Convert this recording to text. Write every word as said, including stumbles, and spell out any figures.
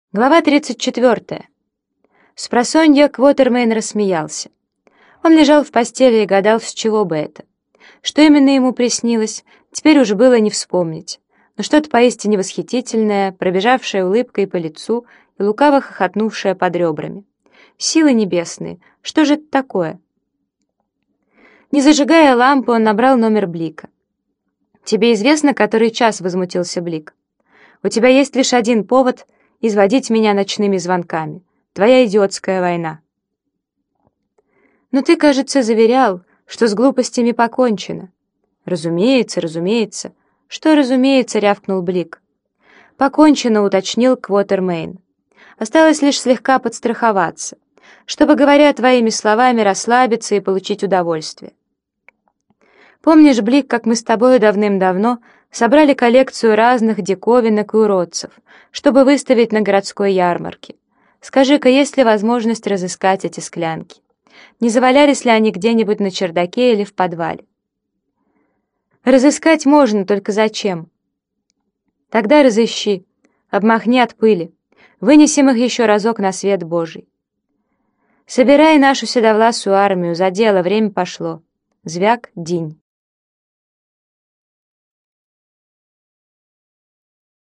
Глава тридцать четвёртая. Спросонья Квотермейн рассмеялся. Он лежал в постели и гадал, с чего бы это. Что именно ему приснилось, теперь уже было не вспомнить. Но что-то поистине восхитительное, пробежавшее улыбкой по лицу и лукаво хохотнувшее под ребрами. Силы небесные, что же это такое? Не зажигая лампу, он набрал номер Блика. «Тебе известно, который час?» — возмутился Блик. «У тебя есть лишь один повод — изводить меня ночными звонками. Твоя идиотская война». «Но ты, кажется, заверял, что с глупостями покончено». «Разумеется, разумеется». «Что разумеется?» — рявкнул Блик. «Покончено», — уточнил Квотермейн. «Осталось лишь слегка подстраховаться, чтобы, говоря твоими словами, расслабиться и получить удовольствие. Помнишь, Блик, как мы с тобой давным-давно собрали коллекцию разных диковинок и уродцев, чтобы выставить на городской ярмарке? Скажи-ка, есть ли возможность разыскать эти склянки? Не завалялись ли они где-нибудь на чердаке или в подвале?» «Разыскать можно, только зачем?» «Тогда разыщи, обмахни от пыли, вынесем их еще разок на свет Божий. Собирай нашу седовласую армию, за дело, время пошло. Звяк, динь».